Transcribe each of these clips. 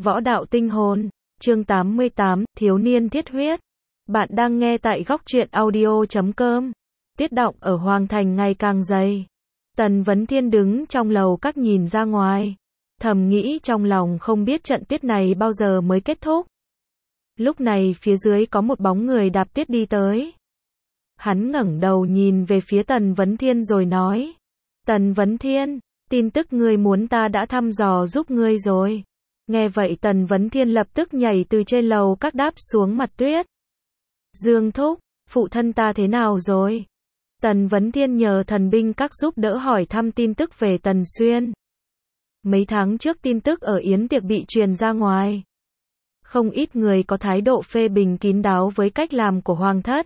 Võ đạo tinh hồn, chương 88, thiếu niên thiết huyết. Bạn đang nghe tại góc truyện audio.com. Tuyết động ở Hoàng Thành ngày càng dày. Tần Vấn Thiên đứng trong lầu các nhìn ra ngoài. Thầm nghĩ trong lòng không biết trận tuyết này bao giờ mới kết thúc. Lúc này phía dưới có một bóng người đạp tuyết đi tới. Hắn ngẩng đầu nhìn về phía Tần Vấn Thiên rồi nói. Tần Vấn Thiên, tin tức ngươi muốn ta đã thăm dò giúp ngươi rồi. Nghe vậy Tần Vấn Thiên lập tức nhảy từ trên lầu các đáp xuống mặt tuyết. Dương thúc, phụ thân ta thế nào rồi? Tần Vấn Thiên nhờ thần binh các giúp đỡ hỏi thăm tin tức về Tần Xuyên. Mấy tháng trước tin tức ở yến tiệc bị truyền ra ngoài. Không ít người có thái độ phê bình kín đáo với cách làm của Hoàng thất.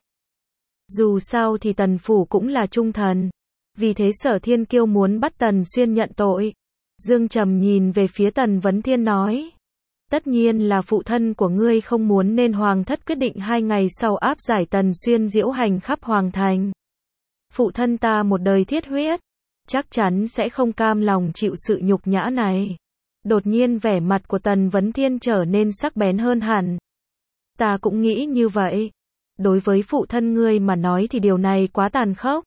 Dù sao thì Tần phủ cũng là trung thần. Vì thế Sở Thiên Kiêu muốn bắt Tần Xuyên nhận tội. Dương Trầm nhìn về phía Tần Vấn Thiên nói. Tất nhiên là phụ thân của ngươi không muốn nên Hoàng thất quyết định 2 ngày sau áp giải Tần Xuyên diễu hành khắp Hoàng Thành. Phụ thân ta một đời thiết huyết, chắc chắn sẽ không cam lòng chịu sự nhục nhã này. Đột nhiên vẻ mặt của Tần Vấn Thiên trở nên sắc bén hơn hẳn. Ta cũng nghĩ như vậy. Đối với phụ thân ngươi mà nói thì điều này quá tàn khốc.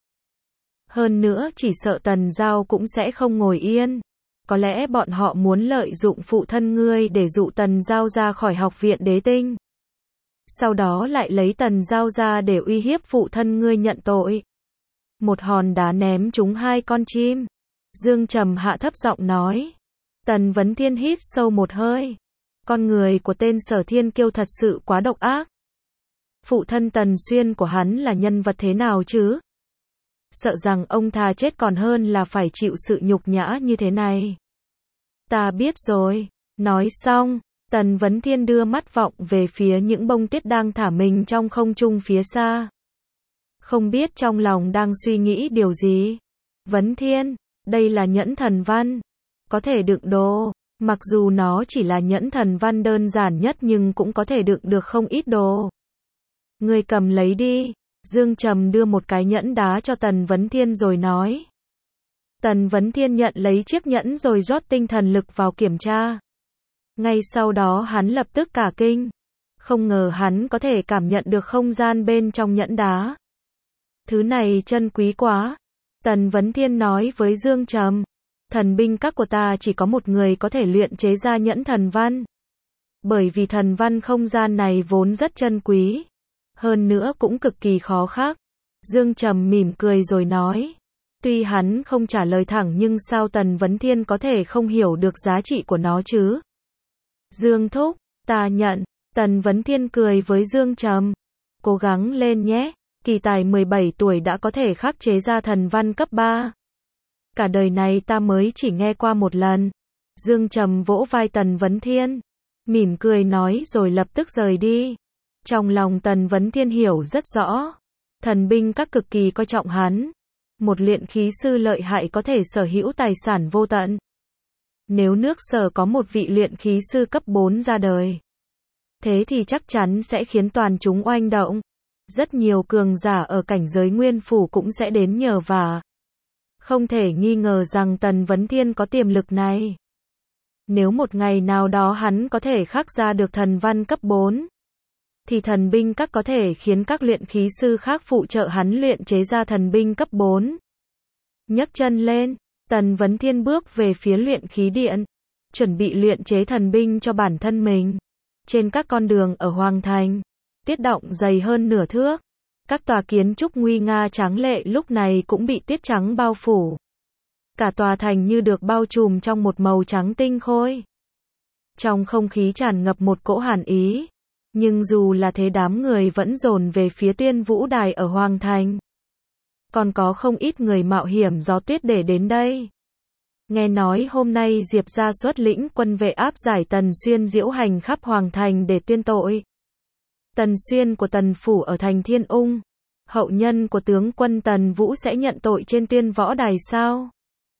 Hơn nữa chỉ sợ Tần Giao cũng sẽ không ngồi yên. Có lẽ bọn họ muốn lợi dụng phụ thân ngươi để dụ Tần Giao ra khỏi học viện đế tinh. Sau đó lại lấy Tần Giao ra để uy hiếp phụ thân ngươi nhận tội. Một hòn đá ném trúng 2 con chim. Dương Trầm hạ thấp giọng nói. Tần Vấn Thiên hít sâu một hơi. Con người của tên Sở Thiên Kiêu thật sự quá độc ác. Phụ thân Tần Xuyên của hắn là nhân vật thế nào chứ? Sợ rằng ông thà chết còn hơn là phải chịu sự nhục nhã như thế này. Ta biết rồi. Nói xong, Tần Vấn Thiên đưa mắt vọng về phía những bông tuyết đang thả mình trong không trung phía xa. Không biết trong lòng đang suy nghĩ điều gì. Vấn Thiên, đây là nhẫn thần văn. Có thể đựng đồ. Mặc dù nó chỉ là nhẫn thần văn đơn giản nhất nhưng cũng có thể đựng được không ít đồ. Ngươi cầm lấy đi. Dương Trầm đưa một cái nhẫn đá cho Tần Vấn Thiên rồi nói. Tần Vấn Thiên nhận lấy chiếc nhẫn rồi rót tinh thần lực vào kiểm tra. Ngay sau đó hắn lập tức cả kinh. Không ngờ hắn có thể cảm nhận được không gian bên trong nhẫn đá. Thứ này chân quý quá. Tần Vấn Thiên nói với Dương Trầm. Thần binh các của ta chỉ có một người có thể luyện chế ra nhẫn thần văn. Bởi vì thần văn không gian này vốn rất chân quý. Hơn nữa cũng cực kỳ khó khắc. Dương Trầm mỉm cười rồi nói. Tuy hắn không trả lời thẳng nhưng sao Tần Vấn Thiên có thể không hiểu được giá trị của nó chứ? Dương thúc, ta nhận. Tần Vấn Thiên cười với Dương Trầm. Cố gắng lên nhé. Kỳ tài 17 tuổi đã có thể khắc chế ra thần văn cấp 3. Cả đời này ta mới chỉ nghe qua một lần. Dương Trầm vỗ vai Tần Vấn Thiên. Mỉm cười nói rồi lập tức rời đi. Trong lòng Tần Vấn Thiên hiểu rất rõ. Thần binh các cực kỳ coi trọng hắn. Một luyện khí sư lợi hại có thể sở hữu tài sản vô tận. Nếu nước Sở có một vị luyện khí sư cấp 4 ra đời. Thế thì chắc chắn sẽ khiến toàn chúng oanh động. Rất nhiều cường giả ở cảnh giới nguyên phủ cũng sẽ đến nhờ vả. Không thể nghi ngờ rằng Tần Vấn Thiên có tiềm lực này. Nếu một ngày nào đó hắn có thể khắc ra được thần văn cấp 4. Thì thần binh các có thể khiến các luyện khí sư khác phụ trợ hắn luyện chế ra thần binh cấp 4. Nhấc chân lên, Tần Vấn Thiên bước về phía luyện khí điện. Chuẩn bị luyện chế thần binh cho bản thân mình. Trên các con đường ở Hoàng Thành. Tuyết động dày hơn nửa thước. Các tòa kiến trúc nguy nga tráng lệ lúc này cũng bị tuyết trắng bao phủ. Cả tòa thành như được bao trùm trong một màu trắng tinh khôi. Trong không khí tràn ngập một cỗ hàn ý. Nhưng dù là thế đám người vẫn dồn về phía Tuyên Vũ Đài ở Hoàng Thành. Còn có không ít người mạo hiểm gió tuyết để đến đây. Nghe nói hôm nay Diệp gia xuất lĩnh quân vệ áp giải Tần Xuyên diễu hành khắp Hoàng Thành để tuyên tội. Tần Xuyên của Tần phủ ở thành Thiên Ung. Hậu nhân của tướng quân Tần Vũ sẽ nhận tội trên Tuyên Võ Đài sao?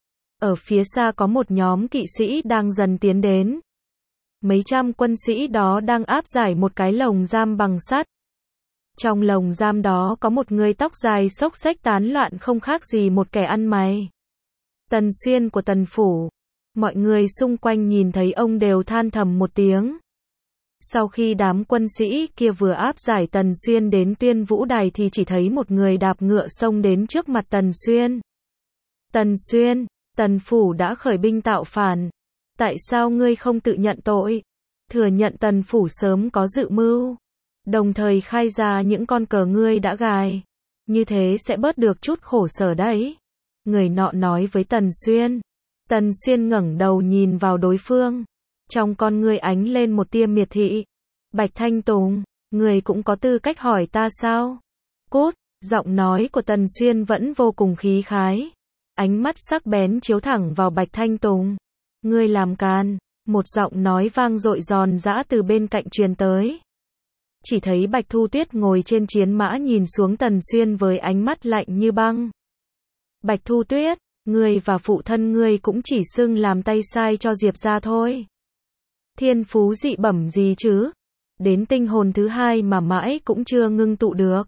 Ở phía xa có một nhóm kỵ sĩ đang dần tiến đến. Mấy trăm quân sĩ đó đang áp giải một cái lồng giam bằng sắt. Trong lồng giam đó có một người tóc dài xốc xếch tán loạn không khác gì một kẻ ăn mày. Tần Xuyên của Tần phủ. Mọi người xung quanh nhìn thấy ông đều than thầm một tiếng. Sau khi đám quân sĩ kia vừa áp giải Tần Xuyên đến Tuyên Vũ Đài thì chỉ thấy một người đạp ngựa xông đến trước mặt Tần Xuyên. Tần Xuyên, Tần Phủ đã khởi binh tạo phản. Tại sao ngươi không tự nhận tội? Thừa nhận Tần Phủ sớm có dự mưu. Đồng thời khai ra những con cờ ngươi đã gài. Như thế sẽ bớt được chút khổ sở đấy. Người nọ nói với Tần Xuyên. Tần Xuyên ngẩng đầu nhìn vào đối phương. Trong con ngươi ánh lên một tia miệt thị. Bạch Thanh Tùng, người cũng có tư cách hỏi ta sao? Cút, giọng nói của Tần Xuyên vẫn vô cùng khí khái. Ánh mắt sắc bén chiếu thẳng vào Bạch Thanh Tùng. Ngươi làm càn, một giọng nói vang dội giòn giã từ bên cạnh truyền tới. Chỉ thấy Bạch Thu Tuyết ngồi trên chiến mã nhìn xuống Tần Xuyên với ánh mắt lạnh như băng. Bạch Thu Tuyết, ngươi và phụ thân ngươi cũng chỉ xưng làm tay sai cho Diệp gia thôi. Thiên phú dị bẩm gì chứ? Đến tinh hồn thứ hai mà mãi cũng chưa ngưng tụ được.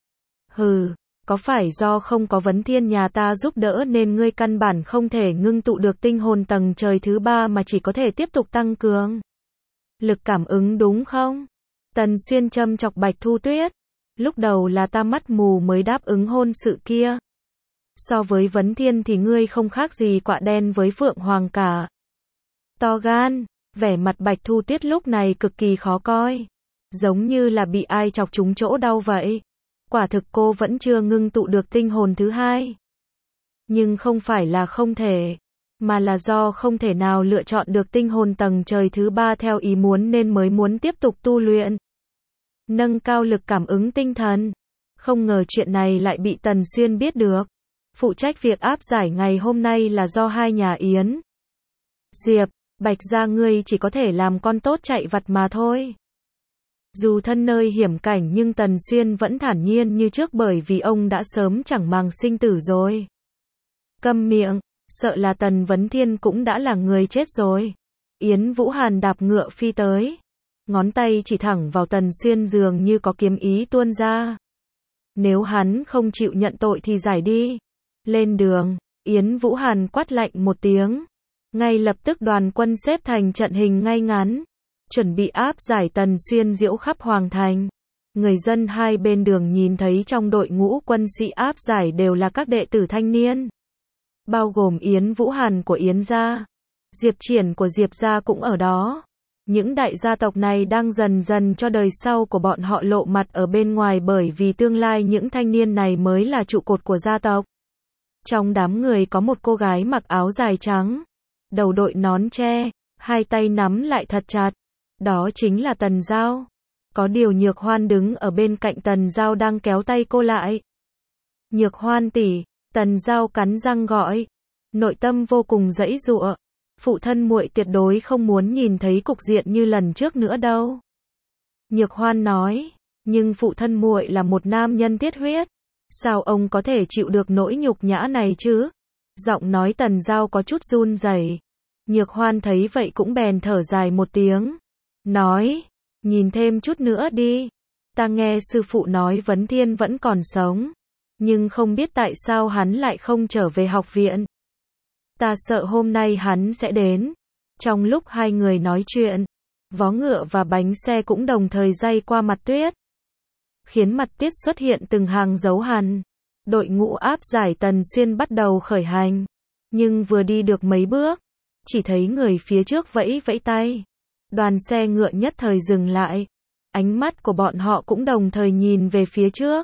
Hừ, có phải do không có Vấn Thiên nhà ta giúp đỡ nên ngươi căn bản không thể ngưng tụ được tinh hồn tầng trời thứ ba mà chỉ có thể tiếp tục tăng cường lực cảm ứng đúng không? Tần Xuyên châm chọc Bạch Thu Tuyết. Lúc đầu là ta mắt mù mới đáp ứng hôn sự kia. So với Vấn Thiên thì ngươi không khác gì quạ đen với Phượng Hoàng cả. To gan, vẻ mặt Bạch Thu Tuyết lúc này cực kỳ khó coi. Giống như là bị ai chọc trúng chỗ đau vậy. Quả thực cô vẫn chưa ngưng tụ được tinh hồn thứ hai. Nhưng không phải là không thể, mà là do không thể nào lựa chọn được tinh hồn tầng trời thứ ba theo ý muốn nên mới muốn tiếp tục tu luyện. Nâng cao lực cảm ứng tinh thần. Không ngờ chuyện này lại bị Tần Xuyên biết được. Phụ trách việc áp giải ngày hôm nay là do hai nhà Yến, Diệp, Bạch gia ngươi chỉ có thể làm con tốt chạy vặt mà thôi. Dù thân nơi hiểm cảnh nhưng Tần Xuyên vẫn thản nhiên như trước bởi vì ông đã sớm chẳng màng sinh tử rồi. Câm miệng, sợ là Tần Vấn Thiên cũng đã là người chết rồi. Yến Vũ Hàn đạp ngựa phi tới. Ngón tay chỉ thẳng vào Tần Xuyên dường như có kiếm ý tuôn ra. Nếu hắn không chịu nhận tội thì giải đi. Lên đường, Yến Vũ Hàn quát lạnh một tiếng. Ngay lập tức đoàn quân xếp thành trận hình ngay ngắn. Chuẩn bị áp giải Tần Xuyên diễu khắp Hoàng Thành. Người dân hai bên đường nhìn thấy trong đội ngũ quân sĩ áp giải đều là các đệ tử thanh niên. Bao gồm Yến Vũ Hàn của Yến gia. Diệp Triển của Diệp gia cũng ở đó. Những đại gia tộc này đang dần dần cho đời sau của bọn họ lộ mặt ở bên ngoài bởi vì tương lai những thanh niên này mới là trụ cột của gia tộc. Trong đám người có một cô gái mặc áo dài trắng, đầu đội nón tre, hai tay nắm lại thật chặt. Đó chính là Tần Giao. Có điều Nhược Hoan đứng ở bên cạnh Tần Giao đang kéo tay cô lại. Nhược Hoan tỷ, Tần Giao cắn răng gọi. Nội tâm vô cùng giãy giụa. Phụ thân muội tuyệt đối không muốn nhìn thấy cục diện như lần trước nữa đâu. Nhược Hoan nói, nhưng phụ thân muội là một nam nhân thiết huyết. Sao ông có thể chịu được nỗi nhục nhã này chứ? Giọng nói Tần Giao có chút run rẩy. Nhược Hoan thấy vậy cũng bèn thở dài một tiếng. Nói, nhìn thêm chút nữa đi. Ta nghe sư phụ nói Vấn Thiên vẫn còn sống. Nhưng không biết tại sao hắn lại không trở về học viện. Ta sợ hôm nay hắn sẽ đến. Trong lúc hai người nói chuyện, vó ngựa và bánh xe cũng đồng thời day qua mặt tuyết. Khiến mặt tuyết xuất hiện từng hàng dấu hằn. Đội ngũ áp giải Tần Xuyên bắt đầu khởi hành. Nhưng vừa đi được mấy bước, chỉ thấy người phía trước vẫy vẫy tay. Đoàn xe ngựa nhất thời dừng lại. Ánh mắt của bọn họ cũng đồng thời nhìn về phía trước.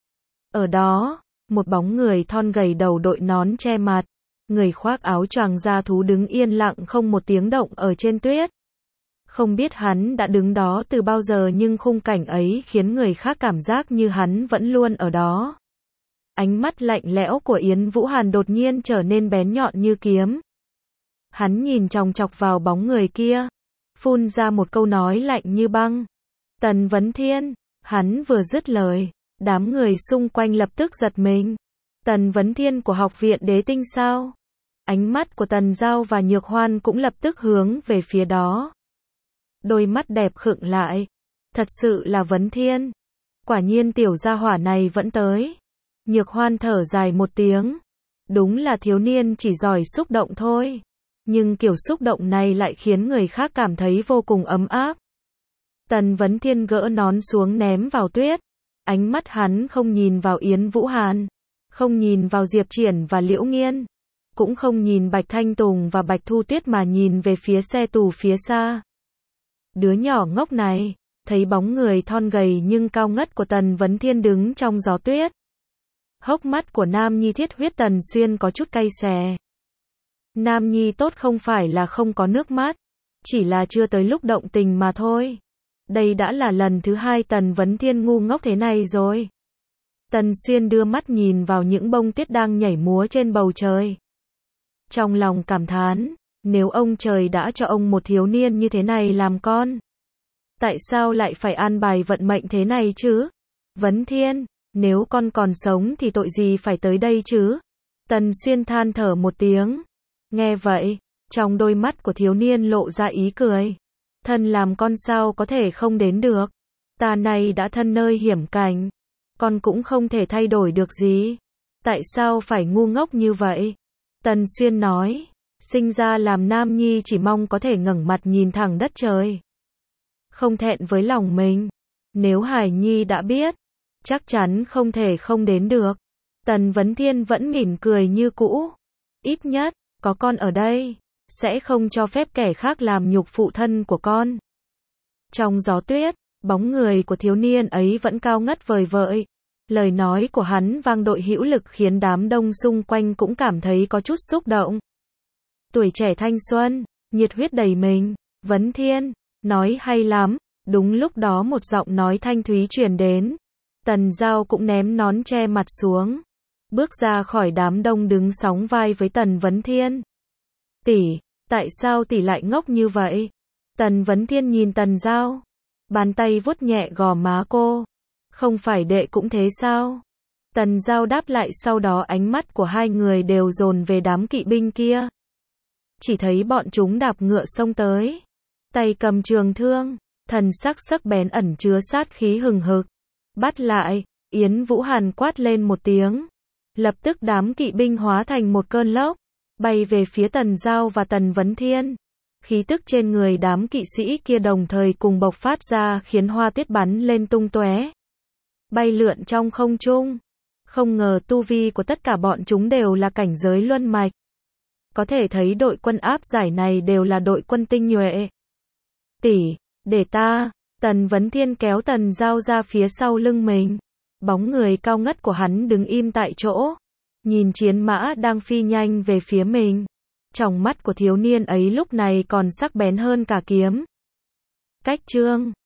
Ở đó, một bóng người thon gầy đầu đội nón che mặt. Người khoác áo choàng da thú đứng yên lặng không một tiếng động ở trên tuyết. Không biết hắn đã đứng đó từ bao giờ nhưng khung cảnh ấy khiến người khác cảm giác như hắn vẫn luôn ở đó. Ánh mắt lạnh lẽo của Yến Vũ Hàn đột nhiên trở nên bén nhọn như kiếm. Hắn nhìn chòng chọc vào bóng người kia, phun ra một câu nói lạnh như băng. Tần Vấn Thiên, hắn vừa dứt lời, đám người xung quanh lập tức giật mình. Tần Vấn Thiên của học viện Đế Tinh sao? Ánh mắt của Tần Giao và Nhược Hoan cũng lập tức hướng về phía đó. Đôi mắt đẹp khựng lại. Thật sự là Vấn Thiên. Quả nhiên tiểu gia hỏa này vẫn tới. Nhược Hoan thở dài một tiếng. Đúng là thiếu niên chỉ giỏi xúc động thôi. Nhưng kiểu xúc động này lại khiến người khác cảm thấy vô cùng ấm áp. Tần Vấn Thiên gỡ nón xuống ném vào tuyết. Ánh mắt hắn không nhìn vào Yến Vũ Hàn, không nhìn vào Diệp Triển và Liễu Nghiên, cũng không nhìn Bạch Thanh Tùng và Bạch Thu Tuyết mà nhìn về phía xe tù phía xa. Đứa nhỏ ngốc này, thấy bóng người thon gầy nhưng cao ngất của Tần Vấn Thiên đứng trong gió tuyết. Hốc mắt của Nam Nhi Thiết Huyết Tần Xuyên có chút cay xè. Nam Nhi tốt không phải là không có nước mắt, chỉ là chưa tới lúc động tình mà thôi. Đây đã là lần thứ hai Tần Vấn Thiên ngu ngốc thế này rồi. Tần Xuyên đưa mắt nhìn vào những bông tuyết đang nhảy múa trên bầu trời. Trong lòng cảm thán, nếu ông trời đã cho ông một thiếu niên như thế này làm con, tại sao lại phải an bài vận mệnh thế này chứ? Vấn Thiên, nếu con còn sống thì tội gì phải tới đây chứ? Tần Xuyên than thở một tiếng. Nghe vậy, trong đôi mắt của thiếu niên lộ ra ý cười. Thân làm con sao có thể không đến được? Ta này đã thân nơi hiểm cảnh, con cũng không thể thay đổi được gì. Tại sao phải ngu ngốc như vậy? Tần Xuyên nói, sinh ra làm nam nhi chỉ mong có thể ngẩng mặt nhìn thẳng đất trời. Không thẹn với lòng mình. Nếu Hải Nhi đã biết, chắc chắn không thể không đến được. Tần Vấn Thiên vẫn mỉm cười như cũ. Ít nhất, có con ở đây, sẽ không cho phép kẻ khác làm nhục phụ thân của con. Trong gió tuyết, bóng người của thiếu niên ấy vẫn cao ngất vời vợi. Lời nói của hắn vang dội hữu lực khiến đám đông xung quanh cũng cảm thấy có chút xúc động. Tuổi trẻ thanh xuân, nhiệt huyết đầy mình, Vấn Thiên, nói hay lắm. Đúng lúc đó một giọng nói thanh thúy truyền đến. Tần Giao cũng ném nón che mặt xuống, bước ra khỏi đám đông đứng sóng vai với Tần Vấn Thiên. Tỷ, tại sao tỷ lại ngốc như vậy? Tần Vấn Thiên nhìn Tần Giao, bàn tay vuốt nhẹ gò má cô. Không phải đệ cũng thế sao? Tần Giao đáp lại, sau đó ánh mắt của hai người đều dồn về đám kỵ binh kia. Chỉ thấy bọn chúng đạp ngựa xông tới, tay cầm trường thương, thần sắc sắc bén ẩn chứa sát khí hừng hực. Bắt lại, Yến Vũ Hàn quát lên một tiếng. Lập tức đám kỵ binh hóa thành một cơn lốc, bay về phía Tần Giao và Tần Vấn Thiên. Khí tức trên người đám kỵ sĩ kia đồng thời cùng bộc phát ra khiến hoa tuyết bắn lên tung tóe, bay lượn trong không trung. Không ngờ tu vi của tất cả bọn chúng đều là cảnh giới luân mạch. Có thể thấy đội quân áp giải này đều là đội quân tinh nhuệ. Tỷ, để ta. Tần Vấn Thiên kéo Tần Giao ra phía sau lưng mình. Bóng người cao ngất của hắn đứng im tại chỗ, nhìn chiến mã đang phi nhanh về phía mình. Trong mắt của thiếu niên ấy lúc này còn sắc bén hơn cả kiếm. Cách chương